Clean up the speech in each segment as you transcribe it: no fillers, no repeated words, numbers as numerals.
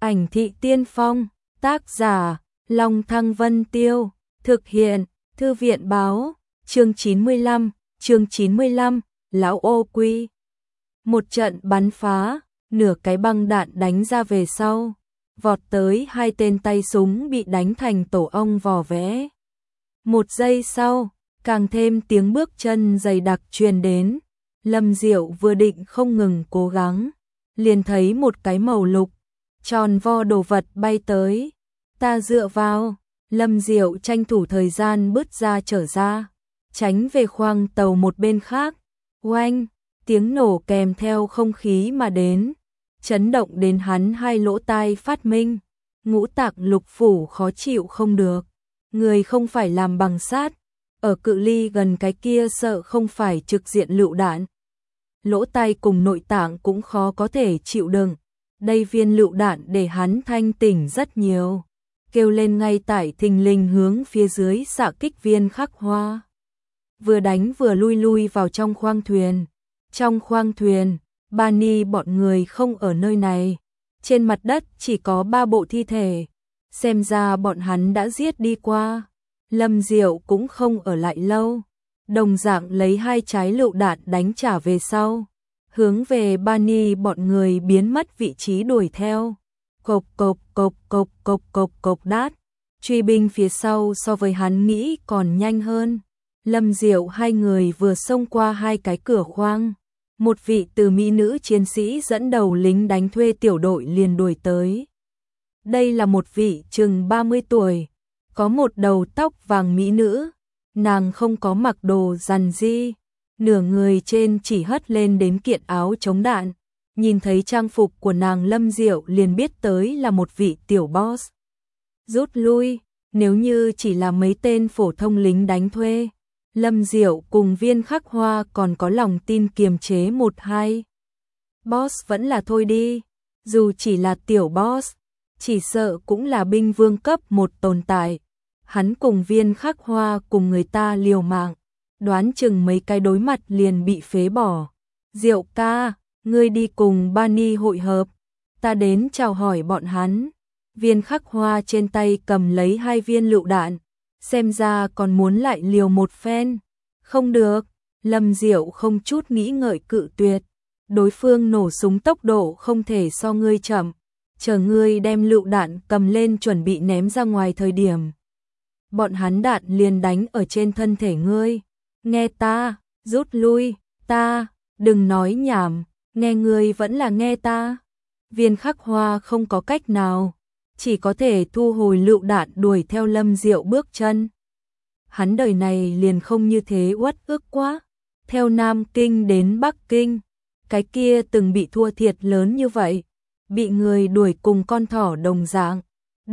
Ảnh thị tiên phong, tác giả, Long Thăng Vân Tiêu, thực hiện, Thư viện báo, chương 95, lão ô quy. Một trận bắn phá, nửa cái băng đạn đánh ra về sau, vọt tới hai tên tay súng bị đánh thành tổ ong vò vẽ. Một giây sau, càng thêm tiếng bước chân dày đặc truyền đến, Lâm Diệu vừa định không ngừng cố gắng, liền thấy một cái màu lục, tròn vo đồ vật bay tới. Ta dựa vào, Lâm Diệu tranh thủ thời gian bứt ra trở ra, tránh về khoang tàu một bên khác. Oanh, tiếng nổ kèm theo không khí mà đến, chấn động đến hắn hai lỗ tai phát minh, ngũ tạng lục phủ khó chịu không được. Người không phải làm bằng sắt, ở cự ly gần cái kia sợ không phải trực diện lựu đạn. Lỗ tai cùng nội tạng cũng khó có thể chịu đựng. Đây viên lựu đạn để hắn thanh tỉnh rất nhiều, kêu lên ngay tại thình lình hướng phía dưới xạ kích Viên Khắc Hoa. Vừa đánh vừa lui vào trong khoang thuyền. Trong khoang thuyền, Bani bọn người không ở nơi này. Trên mặt đất chỉ có 3 bộ thi thể. Xem ra bọn hắn đã giết đi qua. Lâm Diệu cũng không ở lại lâu. Đồng dạng lấy 2 trái lựu đạn đánh trả về sau. Hướng về Bani bọn người biến mất vị trí đuổi theo. Cộc cộc đát. Truy binh phía sau so với hắn nghĩ còn nhanh hơn. Lâm Diệu hai người vừa xông qua 2 cái cửa khoang. Một vị từ mỹ nữ chiến sĩ dẫn đầu lính đánh thuê tiểu đội liền đuổi tới. Đây là một vị chừng 30 tuổi, có một đầu tóc vàng mỹ nữ. Nàng không có mặc đồ rằn ri, nửa người trên chỉ hất lên đến kiện áo chống đạn. Nhìn thấy trang phục của nàng, Lâm Diệu liền biết tới là một vị tiểu boss. Rút lui, nếu như chỉ là mấy tên phổ thông lính đánh thuê, Lâm Diệu cùng Viên Khắc Hoa còn có lòng tin kiềm chế 1-2. Boss vẫn là thôi đi, dù chỉ là tiểu boss, chỉ sợ cũng là binh vương cấp 1 tồn tại. Hắn cùng Viên Khắc Hoa cùng người ta liều mạng, đoán chừng mấy cái đối mặt liền bị phế bỏ. Diệu ca, ngươi đi cùng Bani hội hợp, ta đến chào hỏi bọn hắn. Viên Khắc Hoa trên tay cầm lấy 2 viên lựu đạn, xem ra còn muốn lại liều một phen. Không được, Lâm Diệu không chút nghĩ ngợi cự tuyệt. Đối phương nổ súng tốc độ không thể so ngươi chậm, chờ ngươi đem lựu đạn cầm lên chuẩn bị ném ra ngoài thời điểm, bọn hắn đạn liền đánh ở trên thân thể ngươi. Nghe ta, rút lui, ta, đừng nói nhảm, nghe ngươi vẫn là nghe ta. Viên Khắc Hoa không có cách nào, chỉ có thể thu hồi lựu đạn đuổi theo Lâm Diệu bước chân. Hắn đời này liền không như thế uất ức quá. Theo Nam Kinh đến Bắc Kinh, cái kia từng bị thua thiệt lớn như vậy, bị người đuổi cùng con thỏ đồng dạng.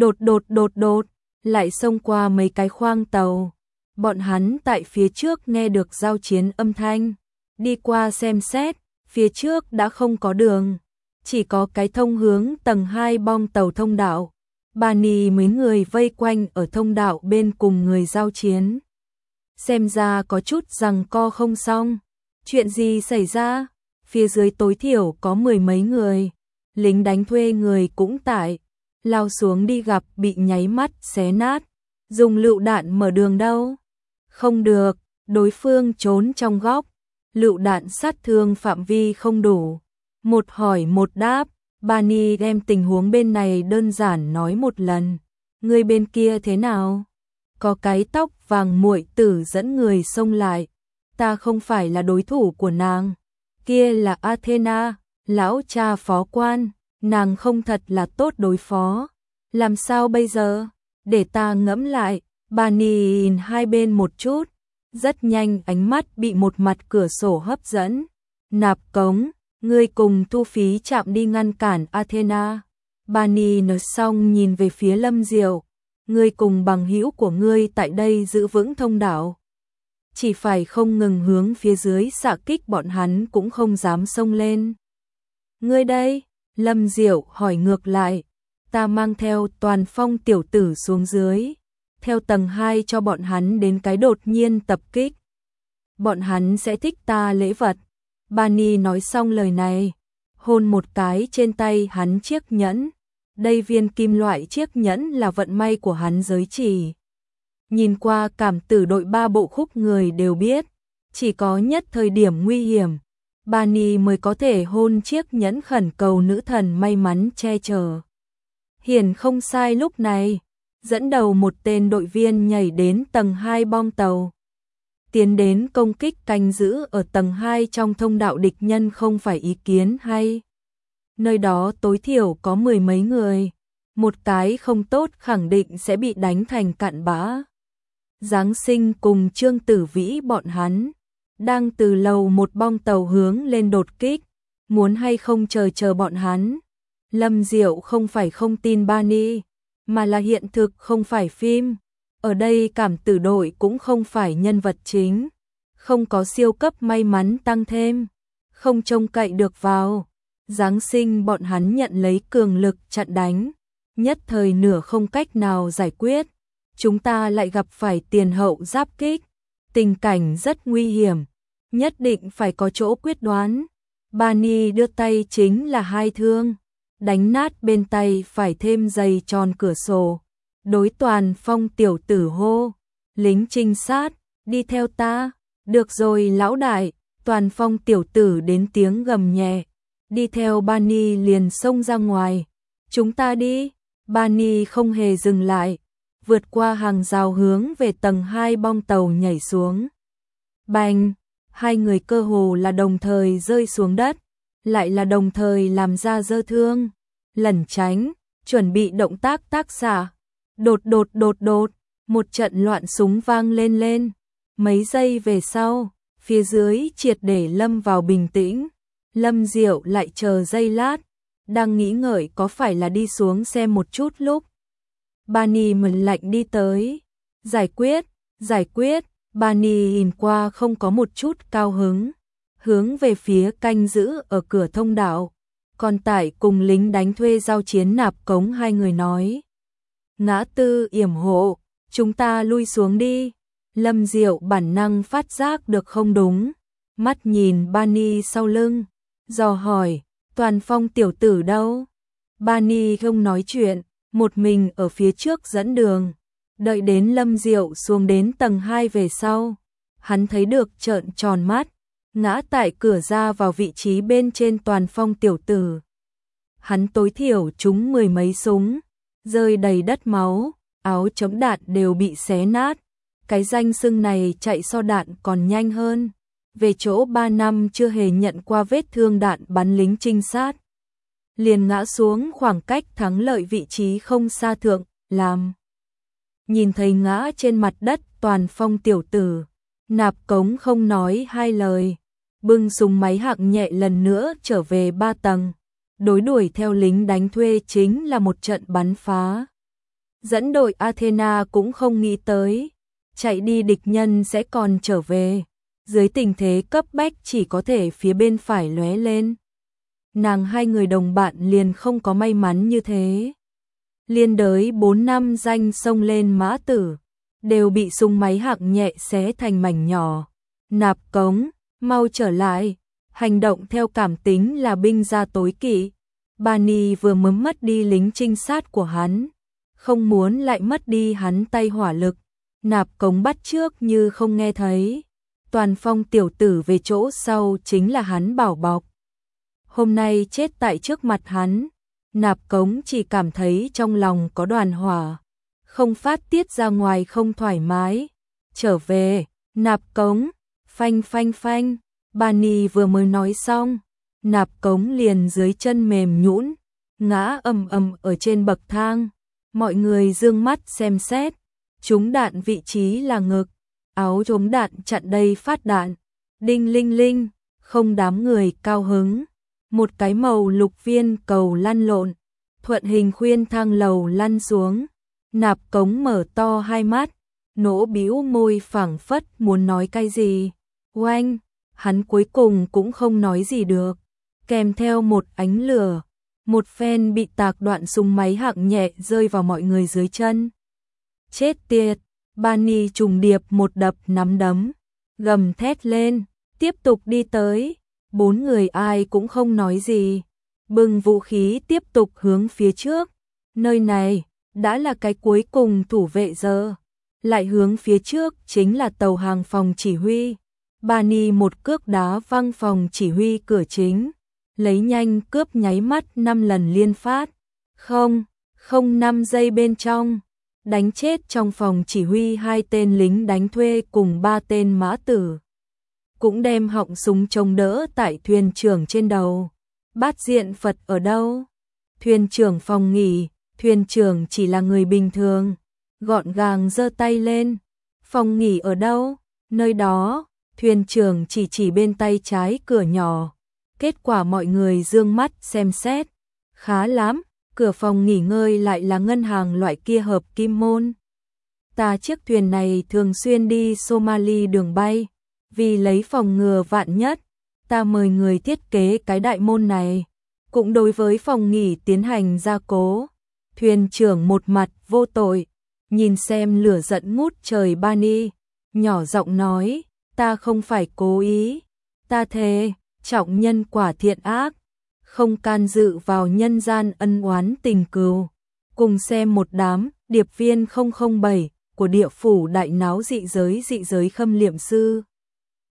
Đột, lại xông qua mấy cái khoang tàu. Bọn hắn tại phía trước nghe được giao chiến âm thanh, đi qua xem xét, phía trước đã không có đường, chỉ có cái thông hướng tầng 2 bong tàu thông đạo. Bani mấy người vây quanh ở thông đạo bên cùng người giao chiến. Xem ra có chút giằng co không xong. Chuyện gì xảy ra? Phía dưới tối thiểu có 10 mấy người. Lính đánh thuê người cũng tại. Lao xuống đi gặp bị nháy mắt xé nát. Dùng lựu đạn mở đường đâu? Không được, đối phương trốn trong góc. Lựu đạn sát thương phạm vi không đủ. Một hỏi một đáp. Bani đem tình huống bên này đơn giản nói một lần. Người bên kia thế nào? Có cái tóc vàng muội tử dẫn người xông lại. Ta không phải là đối thủ của nàng. Kia là Athena, lão cha phó quan. Nàng không thật là tốt đối phó. Làm sao bây giờ? Để ta ngẫm lại. Bani nhìn hai bên một chút. Rất nhanh ánh mắt bị một mặt cửa sổ hấp dẫn. Nạp cống. Ngươi cùng thu phí chạm đi ngăn cản Athena. Bani nói xong nhìn về phía Lâm Diệu. Ngươi cùng bằng hữu của ngươi tại đây giữ vững thông đạo. Chỉ phải không ngừng hướng phía dưới xạ kích, bọn hắn cũng không dám xông lên. Ngươi đây? Lâm Diệu hỏi ngược lại. Ta mang theo toàn phong tiểu tử xuống dưới. Theo tầng 2 cho bọn hắn đến cái đột nhiên tập kích. Bọn hắn sẽ thích ta lễ vật. Bani nói xong lời này, hôn một cái trên tay hắn chiếc nhẫn. Đây viên kim loại chiếc nhẫn là vận may của hắn giới chỉ. Nhìn qua cảm tử đội 3 bộ khúc người đều biết, chỉ có nhất thời điểm nguy hiểm, Bani mới có thể hôn chiếc nhẫn khẩn cầu nữ thần may mắn che chở. Hiển không sai, lúc này, dẫn đầu một tên đội viên nhảy đến tầng 2 bong tàu. Tiến đến công kích canh giữ ở tầng 2 trong thông đạo địch nhân không phải ý kiến hay. Nơi đó tối thiểu có 10 mấy người, một cái không tốt khẳng định sẽ bị đánh thành cặn bã. Giáng sinh cùng Trương Tử Vĩ bọn hắn đang từ lầu một bong tàu hướng lên đột kích, muốn hay không chờ bọn hắn. Lâm Diệu không phải không tin Bani, mà là hiện thực không phải phim. Ở đây cảm tử đội cũng không phải nhân vật chính, không có siêu cấp may mắn tăng thêm, không trông cậy được vào. Giáng sinh bọn hắn nhận lấy cường lực chặn đánh, nhất thời nửa không cách nào giải quyết. Chúng ta lại gặp phải tiền hậu giáp kích, tình cảnh rất nguy hiểm, nhất định phải có chỗ quyết đoán. Bani đưa tay chính là 2 thương, đánh nát bên tay phải thêm dày tròn cửa sổ. Đối Toàn Phong tiểu tử hô, lính trinh sát, đi theo ta. Được rồi lão đại. Toàn Phong tiểu tử đến tiếng gầm nhẹ, đi theo Bani liền xông ra ngoài. Chúng ta đi. Bani không hề dừng lại, vượt qua hàng rào hướng về tầng 2 bong tàu nhảy xuống. Bành, hai người cơ hồ là đồng thời rơi xuống đất, lại là đồng thời làm ra dơ thương, lẩn tránh, chuẩn bị động tác tác xạ. Đột, một trận loạn súng vang lên. Mấy giây về sau, phía dưới triệt để lâm vào bình tĩnh. Lâm Diệu lại chờ giây lát, đang nghĩ ngợi có phải là đi xuống xem một chút lúc Bani mệnh lệnh đi tới. Giải quyết. Bani nhìn qua không có một chút cao hứng, hướng về phía canh giữ ở cửa thông đạo. Còn Tải cùng lính đánh thuê giao chiến Nạp Cống hai người nói. Ngã tư yểm hộ, chúng ta lui xuống đi. Lâm Diệu bản năng phát giác được không đúng, mắt nhìn Bani sau lưng, dò hỏi, Toàn Phong tiểu tử đâu? Bani không nói chuyện, một mình ở phía trước dẫn đường. Đợi đến Lâm Diệu xuống đến tầng 2 về sau, hắn thấy được trợn tròn mắt, ngã tại cửa ra vào vị trí bên trên Toàn Phong tiểu tử. Hắn tối thiểu trúng 10 mấy súng, rơi đầy đất máu, áo chống đạn đều bị xé nát. Cái danh xưng này chạy so đạn còn nhanh hơn. Về chỗ 3 năm chưa hề nhận qua vết thương đạn bắn lính trinh sát, liền ngã xuống khoảng cách thắng lợi vị trí không xa thượng, làm. Nhìn thấy ngã trên mặt đất Toàn Phong tiểu tử, Nạp Cống không nói hai lời, bưng súng máy hạng nhẹ lần nữa trở về 3 tầng. Đối đuổi theo lính đánh thuê chính là một trận bắn phá. Dẫn đội Athena cũng không nghĩ tới, chạy đi địch nhân sẽ còn trở về. Dưới tình thế cấp bách chỉ có thể phía bên phải lóe lên. Nàng hai người đồng bạn liền không có may mắn như thế. Liên đới 4 năm danh xông lên mã tử, đều bị súng máy hạng nhẹ xé thành mảnh nhỏ. Nạp Cống, mau trở lại. Hành động theo cảm tính là binh gia tối kỵ. Bani vừa mới mất đi lính trinh sát của hắn, không muốn lại mất đi hắn tay hỏa lực. Nạp Cống bắt trước như không nghe thấy. Toàn Phong tiểu tử về chỗ sau chính là hắn bảo bọc. Hôm nay chết tại trước mặt hắn, Nạp Cống chỉ cảm thấy trong lòng có đoàn hỏa, không phát tiết ra ngoài không thoải mái. Trở về, Nạp Cống, phanh. Bani vừa mới nói xong, Nạp Cống liền dưới chân mềm nhũn, ngã ầm ở trên bậc thang. Mọi người dương mắt xem xét, trúng đạn vị trí là ngực, áo chống đạn chặn đây phát đạn. Đinh linh linh, không đám người cao hứng. Một cái màu lục viên cầu lăn lộn, thuận hình khuyên thang lầu lăn xuống. Nạp Cống mở to hai mắt, nỗ bĩu môi phảng phất muốn nói cái gì. Oanh, hắn cuối cùng cũng không nói gì được. Kèm theo một ánh lửa, một phen bị tạc đoạn súng máy hạng nhẹ rơi vào mọi người dưới chân. Chết tiệt, Bani trùng điệp một đập nắm đấm, gầm thét lên, tiếp tục đi tới. 4 người ai cũng không nói gì, bưng vũ khí tiếp tục hướng phía trước. Nơi này đã là cái cuối cùng thủ vệ giờ. Lại hướng phía trước chính là tàu hàng phòng chỉ huy. Bani một cước đá văng phòng chỉ huy cửa chính, lấy nhanh cướp nháy mắt 5 lần liên phát. Không, 5 giây bên trong, đánh chết trong phòng chỉ huy 2 tên lính đánh thuê cùng 3 tên mã tử. Cũng đem họng súng chống đỡ tại thuyền trưởng trên đầu. Bát Diện Phật ở đâu? Thuyền trưởng phòng nghỉ, thuyền trưởng chỉ là người bình thường, gọn gàng giơ tay lên. Phòng nghỉ ở đâu? Nơi đó. Thuyền trưởng chỉ bên tay trái cửa nhỏ. Kết quả mọi người dương mắt xem xét. Khá lắm, cửa phòng nghỉ ngơi lại là ngân hàng loại kia hợp kim môn. Ta chiếc thuyền này thường xuyên đi Somali đường bay. Vì lấy phòng ngừa vạn nhất, ta mời người thiết kế cái đại môn này. Cũng đối với phòng nghỉ tiến hành gia cố. Thuyền trưởng một mặt vô tội, nhìn xem lửa giận ngút trời Bani, nhỏ giọng nói, ta không phải cố ý, ta thề, trọng nhân quả thiện ác, không can dự vào nhân gian ân oán tình cừu. Cùng xem một đám điệp viên 007 của địa phủ đại náo dị giới khâm liệm sư.